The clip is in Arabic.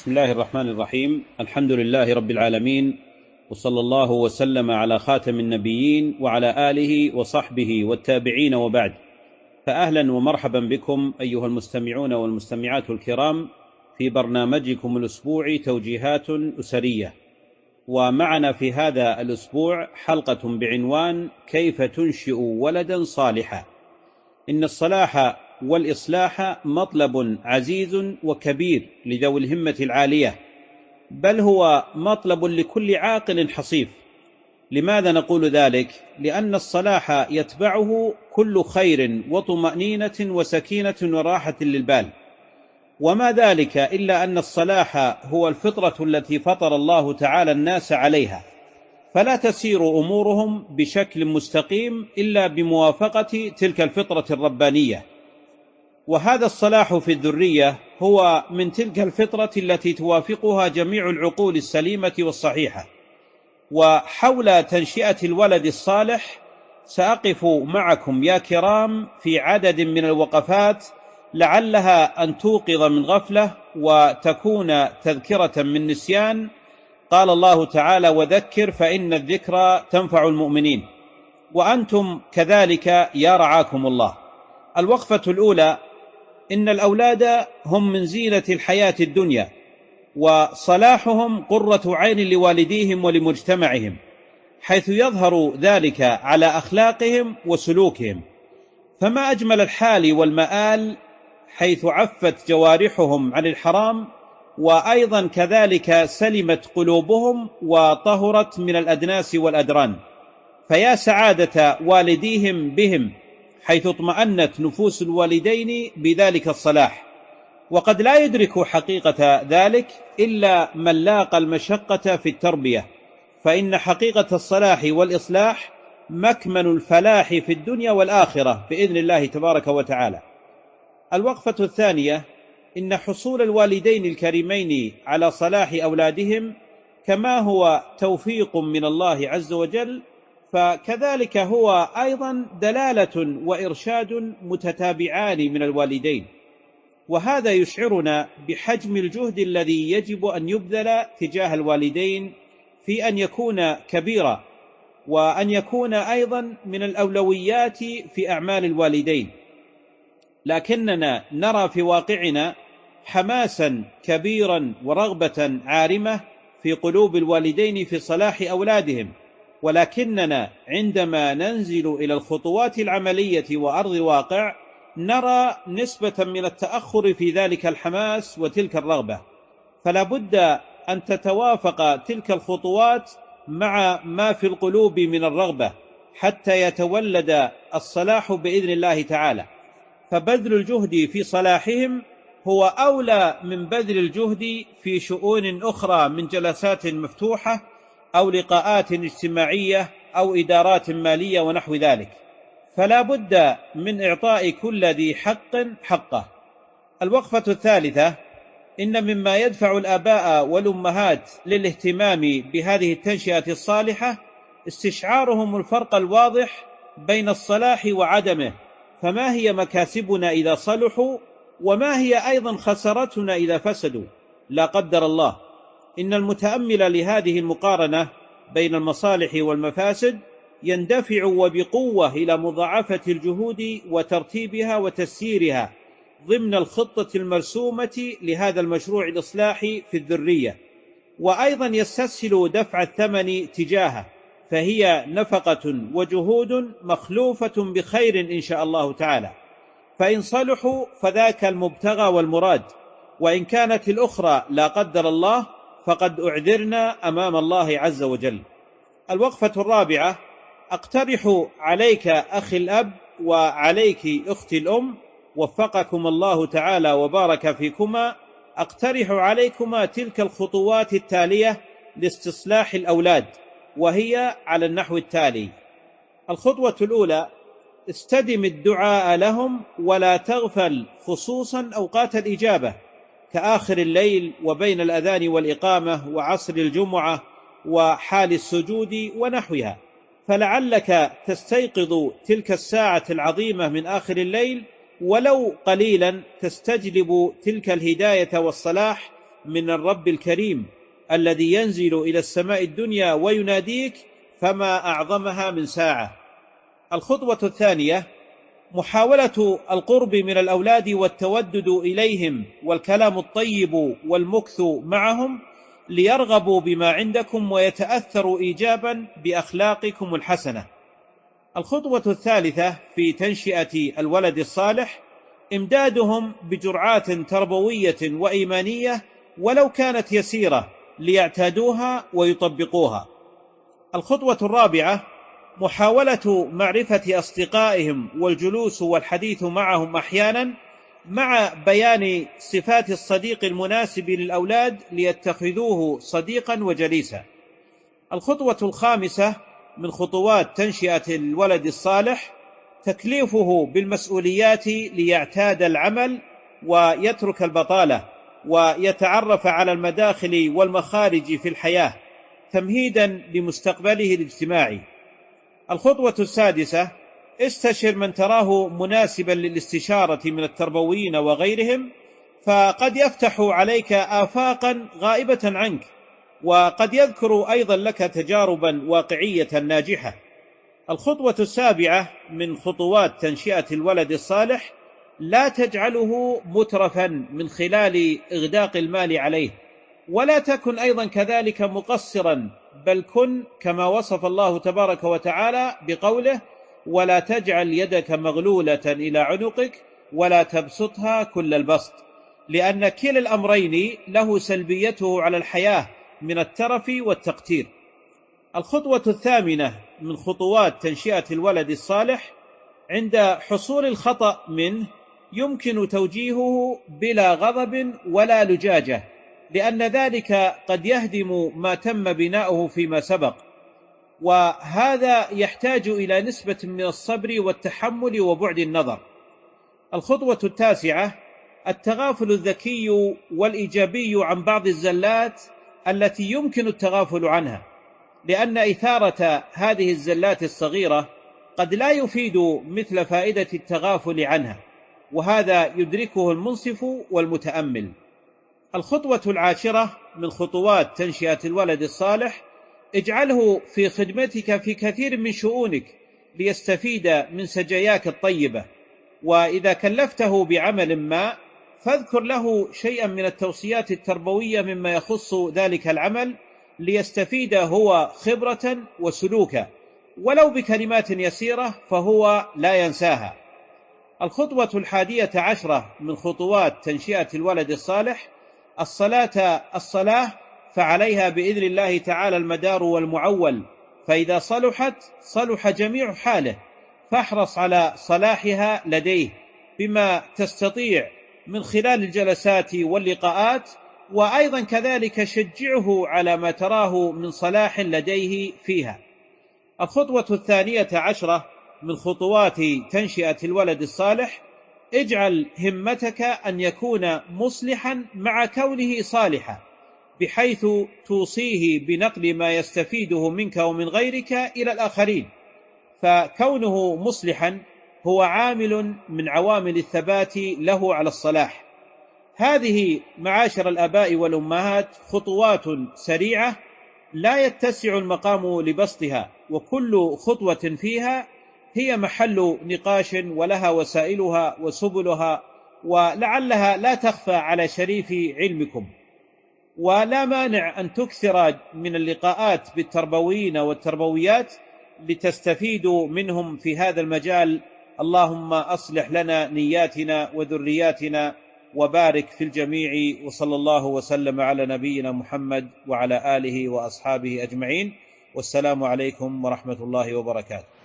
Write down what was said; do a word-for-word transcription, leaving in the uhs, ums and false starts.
بسم الله الرحمن الرحيم. الحمد لله رب العالمين، وصلى الله وسلم على خاتم النبيين وعلى آله وصحبه والتابعين، وبعد. فأهلا ومرحبا بكم أيها المستمعون والمستمعات الكرام في برنامجكم الأسبوعي توجيهات أسرية. ومعنا في هذا الأسبوع حلقة بعنوان كيف تنشئ ولدا صالحا. إن الصلاح والإصلاح مطلب عزيز وكبير لذوي الهمة العالية، بل هو مطلب لكل عاقل حصيف. لماذا نقول ذلك؟ لأن الصلاح يتبعه كل خير وطمأنينة وسكينة وراحة للبال، وما ذلك إلا أن الصلاح هو الفطرة التي فطر الله تعالى الناس عليها، فلا تسير أمورهم بشكل مستقيم إلا بموافقة تلك الفطرة الربانية. وهذا الصلاح في الذرية هو من تلك الفطرة التي توافقها جميع العقول السليمة والصحيحة. وحول تنشئة الولد الصالح سأقف معكم يا كرام في عدد من الوقفات لعلها أن توقظ من غفلة وتكون تذكرة من نسيان. قال الله تعالى: وذكر فإن الذكرى تنفع المؤمنين، وأنتم كذلك يا رعاكم الله. الوقفة الأولى: إن الأولاد هم من زينة الحياة الدنيا، وصلاحهم قرة عين لوالديهم ولمجتمعهم، حيث يظهر ذلك على أخلاقهم وسلوكهم. فما أجمل الحال والمآل، حيث عفت جوارحهم عن الحرام، وأيضا كذلك سلمت قلوبهم وطهرت من الأدناس والأدران. فيا سعادة والديهم بهم، حيث اطمأنت نفوس الوالدين بذلك الصلاح. وقد لا يدرك حقيقة ذلك إلا من لاقى المشقة في التربية، فإن حقيقة الصلاح والإصلاح مكمن الفلاح في الدنيا والآخرة بإذن الله تبارك وتعالى. الوقفة الثانية: إن حصول الوالدين الكريمين على صلاح أولادهم كما هو توفيق من الله عز وجل، فكذلك هو أيضا دلالة وإرشاد متتابعان من الوالدين. وهذا يشعرنا بحجم الجهد الذي يجب أن يبذل تجاه الوالدين في أن يكون كبيرا، وأن يكون أيضا من الأولويات في أعمال الوالدين. لكننا نرى في واقعنا حماسا كبيرا ورغبة عارمة في قلوب الوالدين في صلاح أولادهم، ولكننا عندما ننزل إلى الخطوات العملية وأرض الواقع نرى نسبة من التأخر في ذلك الحماس وتلك الرغبة. فلا بد أن تتوافق تلك الخطوات مع ما في القلوب من الرغبة حتى يتولد الصلاح بإذن الله تعالى. فبذل الجهد في صلاحهم هو أولى من بذل الجهد في شؤون أخرى من جلسات مفتوحة أو لقاءات اجتماعية أو إدارات مالية ونحو ذلك. فلا بد من إعطاء كل ذي حق حقه. الوقفة الثالثة: إن مما يدفع الآباء والأمهات للاهتمام بهذه التنشئة الصالحة استشعارهم الفرق الواضح بين الصلاح وعدمه. فما هي مكاسبنا إذا صلحوا، وما هي أيضا خسارتنا إذا فسدوا لا قدر الله. إن المتأمل لهذه المقارنة بين المصالح والمفاسد يندفع وبقوة إلى مضاعفة الجهود وترتيبها وتسييرها ضمن الخطة المرسومة لهذا المشروع الإصلاحي في الذرية، وأيضا يستسهل دفع الثمن تجاهه، فهي نفقة وجهود مخلوفة بخير إن شاء الله تعالى. فإن صلحوا فذاك المبتغى والمراد، وإن كانت الأخرى لا قدر الله فقد أعذرنا أمام الله عز وجل. الوقفة الرابعة: أقترح عليك أخي الأب وعليك أختي الأم، وفقكم الله تعالى وبارك فيكما، أقترح عليكما تلك الخطوات التالية لاستصلاح الأولاد، وهي على النحو التالي. الخطوة الأولى: استدم الدعاء لهم ولا تغفل، خصوصا أوقات الإجابة كآخر الليل وبين الأذان والإقامة وعصر الجمعة وحال السجود ونحوها، فلعلك تستيقظ تلك الساعة العظيمة من آخر الليل ولو قليلا، تستجلب تلك الهداية والصلاح من الرب الكريم الذي ينزل إلى السماء الدنيا ويناديك، فما أعظمها من ساعة. الخطوة الثانية محاولة القرب من الأولاد والتودد إليهم والكلام الطيب والمكث معهم ليرغبوا بما عندكم ويتأثروا إيجابا بأخلاقكم الحسنة. الخطوة الثالثة في تنشئة الولد الصالح إمدادهم بجرعات تربوية وإيمانية ولو كانت يسيرة ليعتادوها ويطبقوها. الخطوة الرابعة محاولة معرفة أصدقائهم والجلوس والحديث معهم أحيانا، مع بيان صفات الصديق المناسب للأولاد ليتخذوه صديقا وجليسا. الخطوة الخامسة من خطوات تنشئة الولد الصالح تكليفه بالمسؤوليات ليعتاد العمل ويترك البطالة ويتعرف على المداخل والمخارج في الحياة تمهيدا لمستقبله الاجتماعي. الخطوة السادسة استشر من تراه مناسبا للاستشارة من التربويين وغيرهم، فقد يفتح عليك آفاقا غائبة عنك، وقد يذكر أيضا لك تجاربا واقعية ناجحة. الخطوة السابعة من خطوات تنشئة الولد الصالح لا تجعله مترفا من خلال إغداق المال عليه، ولا تكن أيضا كذلك مقصرا، بل كن كما وصف الله تبارك وتعالى بقوله: ولا تجعل يدك مغلولة إلى عنقك ولا تبسطها كل البسط، لأن كلا الأمرين له سلبيته على الحياة من الترف والتقتير. الخطوة الثامنة من خطوات تنشئة الولد الصالح عند حصول الخطأ منه يمكن توجيهه بلا غضب ولا لجاجة، لأن ذلك قد يهدم ما تم بناؤه فيما سبق، وهذا يحتاج إلى نسبة من الصبر والتحمل وبعد النظر. الخطوة التاسعة التغافل الذكي والإيجابي عن بعض الزلات التي يمكن التغافل عنها، لأن إثارة هذه الزلات الصغيرة قد لا يفيد مثل فائدة التغافل عنها، وهذا يدركه المنصف والمتأمل. الخطوة العاشرة من خطوات تنشئة الولد الصالح اجعله في خدمتك في كثير من شؤونك ليستفيد من سجاياك الطيبة، وإذا كلفته بعمل ما فاذكر له شيئا من التوصيات التربوية مما يخص ذلك العمل ليستفيد هو خبرة وسلوكا، ولو بكلمات يسيرة فهو لا ينساها. الخطوة الحادية عشرة من خطوات تنشئة الولد الصالح الصلاة الصلاة فعليها بإذن الله تعالى المدار والمعول، فإذا صلحت صلح جميع حاله، فاحرص على صلاحها لديه بما تستطيع من خلال الجلسات واللقاءات، وأيضا كذلك شجعه على ما تراه من صلاح لديه فيها. الخطوة الثانية عشرة من خطوات تنشئة الولد الصالح اجعل همتك أن يكون مصلحا مع كونه صالحا، بحيث توصيه بنقل ما يستفيده منك ومن غيرك إلى الآخرين، فكونه مصلحا هو عامل من عوامل الثبات له على الصلاح. هذه معاشر الآباء والأمهات خطوات سريعة لا يتسع المقام لبسطها، وكل خطوة فيها هي محل نقاش ولها وسائلها وسبلها، ولعلها لا تخفى على شريف علمكم. ولا مانع أن تكثر من اللقاءات بالتربويين والتربويات لتستفيدوا منهم في هذا المجال. اللهم أصلح لنا نياتنا وذرياتنا وبارك في الجميع، وصلى الله وسلم على نبينا محمد وعلى آله وأصحابه أجمعين، والسلام عليكم ورحمة الله وبركاته.